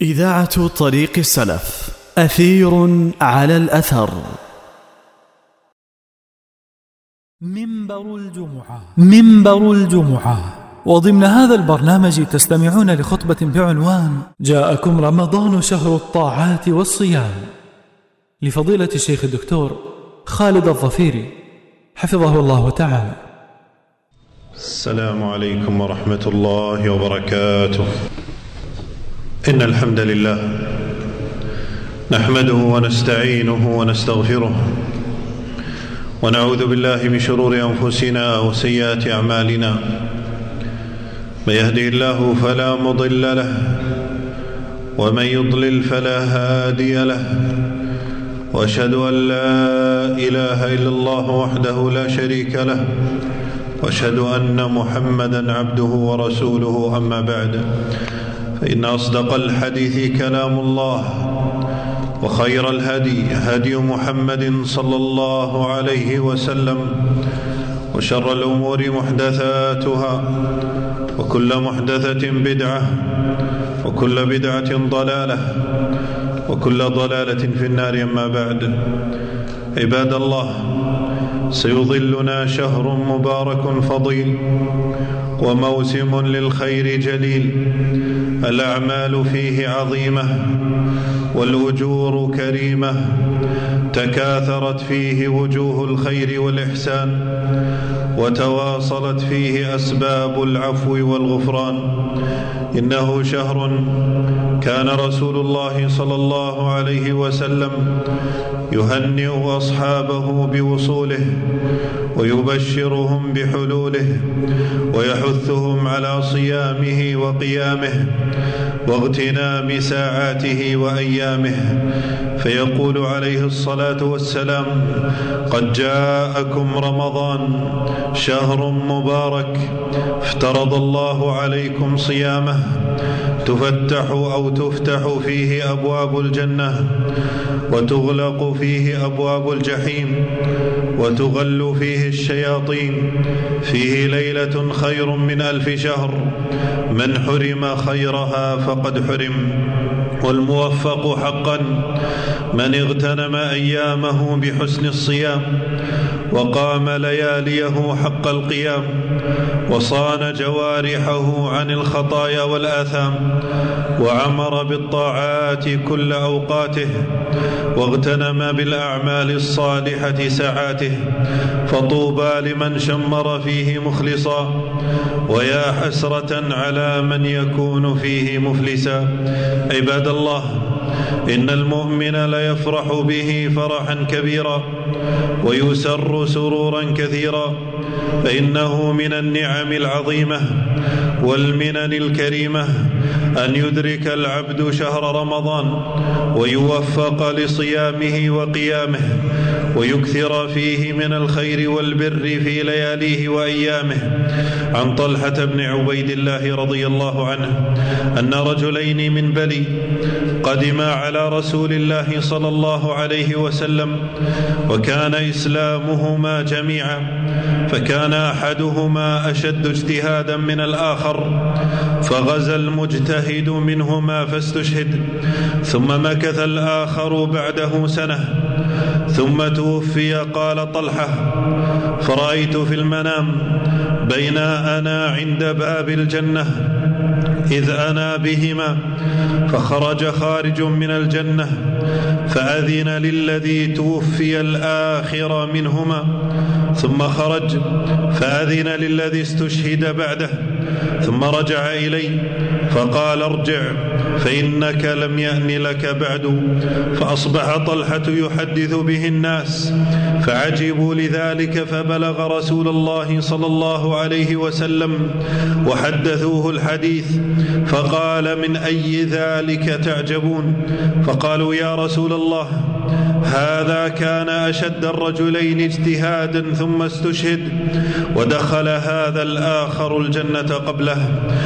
إذاعة طريق السلف، أثير على الأثر. منبر الجمعة. وضمن هذا البرنامج تستمعون لخطبة بعنوان جاءكم رمضان شهر الطاعات والصيام لفضيلة الشيخ الدكتور خالد الظفيري حفظه الله تعالى. السلام عليكم ورحمة الله وبركاته. إن الحمد لله نحمده ونستعينه ونستغفره ونعوذ بالله من شرور أنفسنا وسيئات أعمالنا. من يهده الله فلا مضل له ومن يضلل فلا هادي له، وأشهد أن لا إله إلا الله وحده لا شريك له، وأشهد أن محمدا عبده ورسوله. أما بعد، فإن أصدق الحديث كلام الله، وخير الهدي هدي محمد صلى الله عليه وسلم، وشر الأمور محدثاتها، وكل محدثة بدعة، وكل بدعة ضلالة، وكل ضلالة في النار. أما بعد، عباد الله، سيظلنا شهر مبارك فضيل وموسم للخير جليل، الأعمال فيه عظيمة والأجور كريمة، تكاثرت فيه وجوه الخير والإحسان، وتواصلت فيه أسباب العفو والغفران. إنه شهر كان رسول الله صلى الله عليه وسلم يهنئ أصحابه بوصوله ويبشرهم بحلوله، ويحثهم على صيامه وقيامه واغتنام ساعاته وأيامه، فيقول عليه الصلاة والسلام: قد جاءكم رمضان شهر مبارك افترض الله عليكم صيامه، تفتح فيه أبواب الجنة، وتغلق فيه أبواب الجحيم، وتغل فيه الشياطين، فيه ليلة خير من 1000 شهر، من حرم خيرها فقد حرم. والموفق حقا من اغتنم أيامه بحسن الصيام، وقام لياليه حق القيام، وصان جوارحه عن الخطايا والآثام، وعمر بالطاعات كل أوقاته، واغتنم بالأعمال الصالحة ساعاته. فطوبى لمن شمر فيه مخلصا، ويا حسرة على من يكون فيه مفلسا. عباد الله، إن المؤمن ليفرح به فرحا كبيرا، ويسر سرورا كثيرا، فإنه من النعم العظيمة والمنن الكريمة أن يدرك العبد شهر رمضان ويوفق لصيامه وقيامه، ويكثر فيه من الخير والبر في لياليه وأيامه. عن طلحة بن عبيد الله رضي الله عنه أن رجلين من بلي قدما على رسول الله صلى الله عليه وسلم، وكان إسلامهما جميعا، فكان أحدهما أشد اجتهادا من الآخر، فغزا المجتهد منهما فاستشهد، ثم مكث الآخر بعده سنة، ثم توفي. قال طلحة: فرأيت في المنام بين أنا عند باب الجنة إذ أنا بهما، فخرج خارج من الجنة فأذن للذي توفي الآخر منهما، ثم خرج فأذن للذي استشهد بعده، ثم رجع إلي فقال: ارجع فإنك لم يأن لك بعد. فأصبح طلحة يحدث به الناس، فعجبوا لذلك، فبلغ رسول الله صلى الله عليه وسلم وحدثوه الحديث، فقال: من أي ذلك تعجبون؟ فقالوا: يا رسول الله، هذا كان أشد الرجلين اجتهادا ثم استشهد، ودخل هذا الآخر الجنة قبله.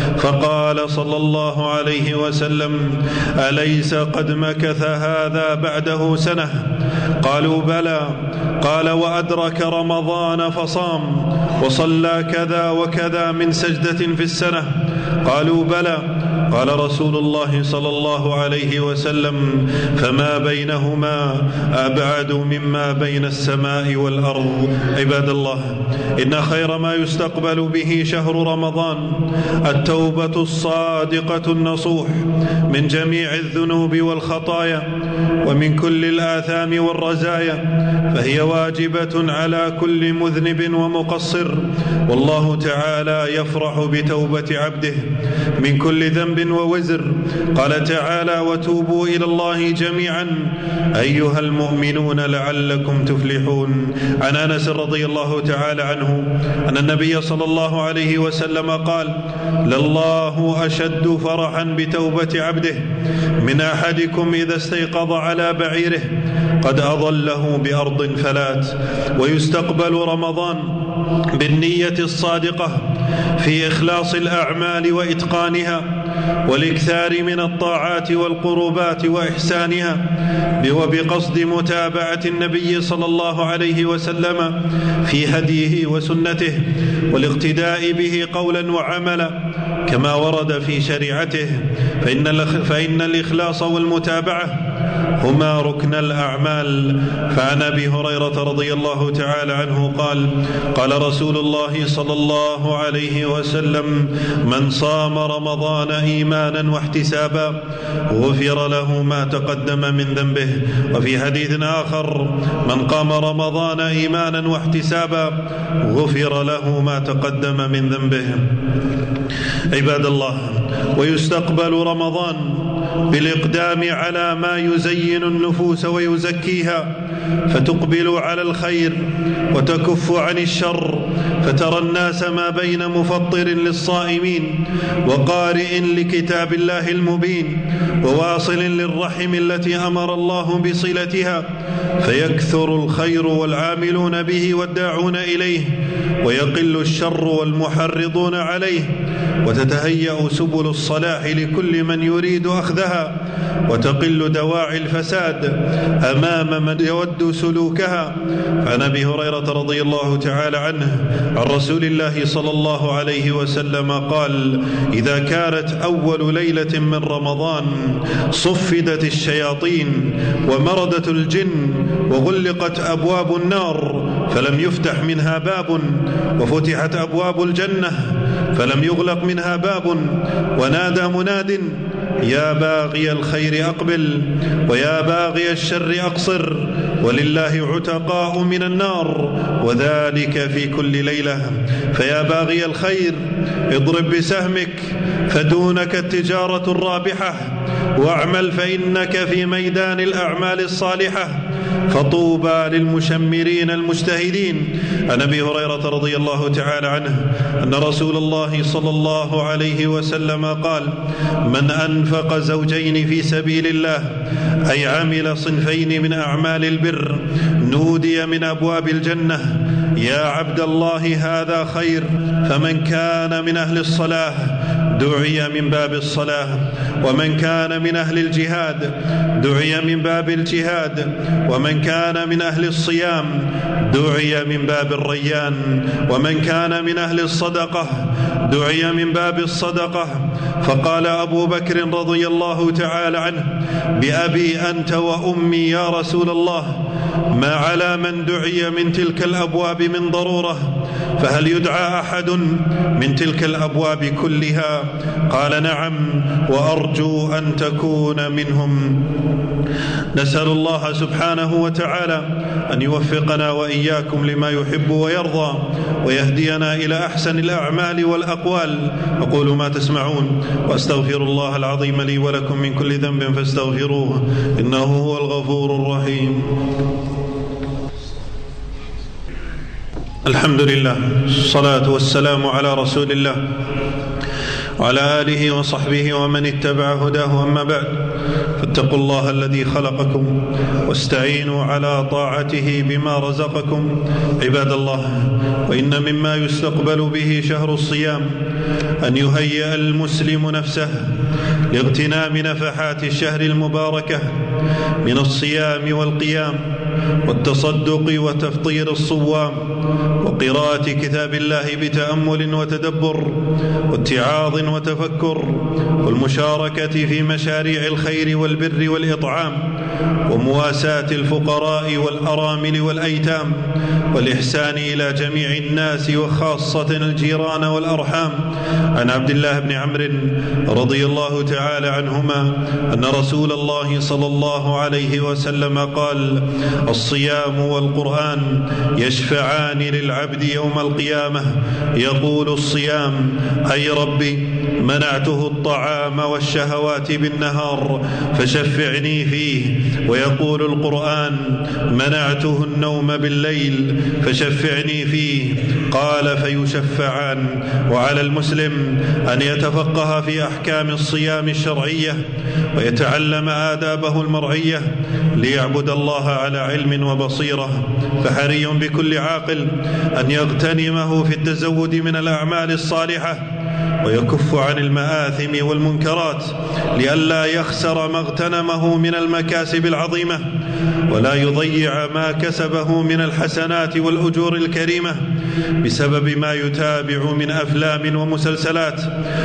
فقال صلى الله عليه وسلم: أليس قد مكث هذا بعده سنة؟ قالوا: بلى. قال: وأدرك رمضان فصام وصلى كذا وكذا من سجدة في السنة؟ قالوا: بلى. قال رسول الله صلى الله عليه وسلم: فما بينهما أبعد مما بين السماء والأرض. عباد الله، إن خير ما يستقبل به شهر رمضان التوبة الصادقة النصوح من جميع الذنوب والخطايا ومن كل الآثام والرزايا، فهي واجبة على كل مذنب ومقصر، والله تعالى يفرح بتوبة عبده من كل ذنب ووزر. قال تعالى: وتوبوا إلى الله جميعا أيها المؤمنون لعلكم تفلحون. عن أنس رضي الله تعالى عنه أن النبي صلى الله عليه وسلم قال: لله أشد فرحا بتوبة عبده من أحدكم إذا استيقظ على بعيره قد أضله بأرض فلات. ويستقبل رمضان بالنية الصادقة في إخلاص الأعمال وإتقانها والإكثار من الطاعات والقربات وإحسانها، وبقصد متابعة النبي صلى الله عليه وسلم في هديه وسنته والاقتداء به قولا وعملا كما ورد في شريعته، فإن الإخلاص والمتابعة هما ركن الأعمال. فعن أبي هريرة رضي الله تعالى عنه قال: قال رسول الله صلى الله عليه وسلم: من صام رمضان إيمانا واحتسابا غفر له ما تقدم من ذنبه. وفي حديث آخر: من قام رمضان إيمانا واحتسابا غفر له ما تقدم من ذنبه. عباد الله، ويستقبل رمضان بالإقدام على ما يزين النفوس ويزكيها، فتقبل على الخير وتكف عن الشر، فترى الناس ما بين مفطر للصائمين وقارئ لكتاب الله المبين وواصل للرحم التي أمر الله بصلتها، فيكثر الخير والعاملون به والداعون إليه، ويقل الشر والمحرضون عليه، وتتهيأ سبل الصلاح لكل من يريد أخذها، وتقل دواعي الفساد أمام من يود سلوكها. عن أبي هريرة رضي الله تعالى عنه عن رسول الله صلى الله عليه وسلم قال: إذا كانت أول ليلة من رمضان صفدت الشياطين ومردت الجن وغلقت أبواب النار فلم يفتح منها باب، وفتحت أبواب الجنة فلم يغلق منها باب، ونادى مناد: يا باغي الخير أقبل ويا باغي الشر أقصر، ولله عتقاء من النار وذلك في كل ليلة. فيا باغي الخير اضرب بسهمك فدونك التجارة الرابحة، واعمل فإنك في ميدان الأعمال الصالحة، فطوبى للمشمرين المجتهدين. عن أبي هريرة رضي الله تعالى عنه أن رسول الله صلى الله عليه وسلم قال: من أنفق زوجين في سبيل الله أي عمل صنفين من أعمال البر نودي من أبواب الجنة: يا عبد الله هذا خير. فمن كان من أهل الصلاة دعي من باب الصلاة، ومن كان من أهل الجهاد دعي من باب الجهاد، ومن كان من أهل الصيام دعي من باب الريان، ومن كان من أهل الصدقة دعي من باب الصدقة. فقال أبو بكر رضي الله تعالى عنه: بأبي أنت وأمي يا رسول الله، ما على من دعي من تلك الأبواب من ضرورة، فهل يدعى أحد من تلك الأبواب كلها؟ قال: نعم، وأرجو أن تكون منهم. نسأل الله سبحانه وتعالى أن يوفقنا وإياكم لما يحب ويرضى، ويهدينا إلى أحسن الأعمال والأقوال. أقول ما تسمعون، وأستغفر الله العظيم لي ولكم من كل ذنب فاستغفروه إنه هو الغفور الرحيم. الحمد لله، الصلاة والسلام على رسول الله وعلى آله وصحبه ومن اتبع هداه. أما بعد، فاتقوا الله الذي خلقكم واستعينوا على طاعته بما رزقكم. عباد الله، وإن مما يستقبل به شهر الصيام أن يهيئ المسلم نفسه لاغتنام نفحات الشهر المباركة من الصيام والقيام والتصدق وتفطير الصوام وقراءة كتاب الله بتأمل وتدبر واتعاظ وتفكر والمشاركة في مشاريع الخير والبر والإطعام ومواساة الفقراء والأرامل والأيتام والإحسان إلى جميع الناس وخاصة الجيران والأرحام. عن عبد الله بن عمرو رضي الله تعالى عنهما أن رسول الله صلى الله عليه وسلم قال: الصيام والقرآن يشفعان للعبد يوم القيامة. يقول الصيام: أي ربي، منعته الطعام والشهوات بالنهار فشفعني فيه. ويقول القرآن: منعته النوم بالليل فشفعني فيه. قال: فيشفعان. وعلى المسلم أن يتفقه في أحكام الصيام الشرعية ويتعلم آدابه المرعية ليعبد الله على علم وبصيرة. فحري بكل عاقل أن يغتنمه في التزود من الأعمال الصالحة ويكف عن المآثم والمنكرات لئلا يخسر ما اغتنمه من المكاسب العظيمة ولا يضيع ما كسبه من الحسنات والأجور الكريمة بسبب ما يتابع من أفلام ومسلسلات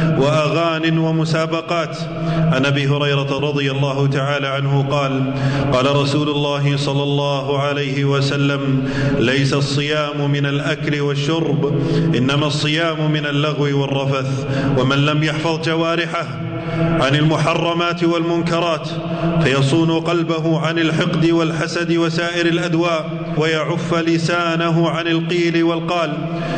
وأغان ومسابقات. عن أبي هريرة رضي الله تعالى عنه قال: قال رسول الله صلى الله عليه وسلم: ليس الصيام من الأكل والشرب، إنما الصيام من اللغو والرفث. ومن لم يحفظ جوارحه عن المحرمات والمنكرات فيصون قلبه عن الحقد والحسد وسائر الأدواء، ويعف لسانه عن القيل والقال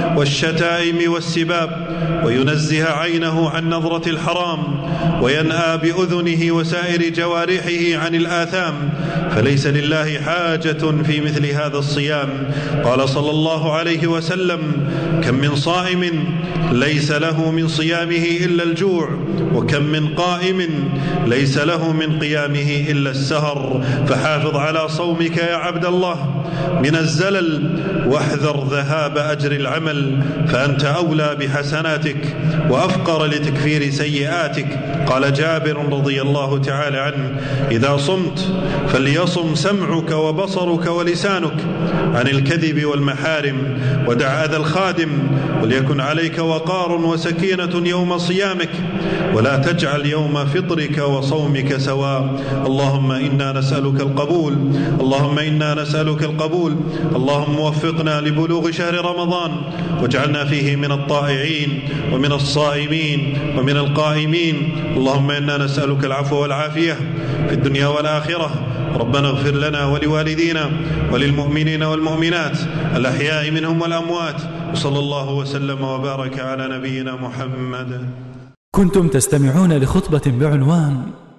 والشتائم والسباب، وينزه عينه عن نظرة الحرام، وينأى بأذنه وسائر جوارحه عن الآثام، فليس لله حاجة في مثل هذا الصيام. قال صلى الله عليه وسلم: كم من صائم ليس له من صيامه إلا الجوع، وكم من قائم ليس له من قيامه إلا السهر. فحافظ على صومك يا عبد الله من الزلل، واحذر ذهاب أجر العمل، فأنت أولى بحسناتك وأفقر لتكفير سيئاتك. قال جابر رضي الله تعالى عنه: إذا صمت فليصم سمعك وبصرك ولسانك عن الكذب والمحارم، ودع أذى الخادم، وليكن عليك وقار وسكينة يوم صيامك، ولا تجعل يوم فطرك وصومك سواء. اللهم إنا نسألك القبول، اللهم إنا نسألك القبول. اللهم وفقنا لبلوغ شهر رمضان، واجعلنا فيه من الطائعين ومن الصائمين ومن القائمين. اللهم إنا نسألك العفو والعافية في الدنيا والآخرة. ربنا اغفر لنا ولوالدينا وللمؤمنين والمؤمنات الأحياء منهم والأموات، وصلى الله وسلم وبارك على نبينا محمد. كنتم تستمعون لخطبة بعنوان: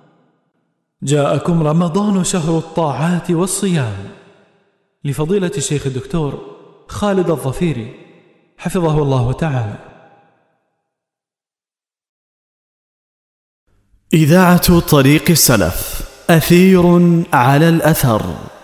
جاءكم رمضان شهر الطاعات والصيام، لفضيلة الشيخ الدكتور خالد الظفيري حفظه الله تعالى. إذاعة طريق السلف، أثير على الأثر.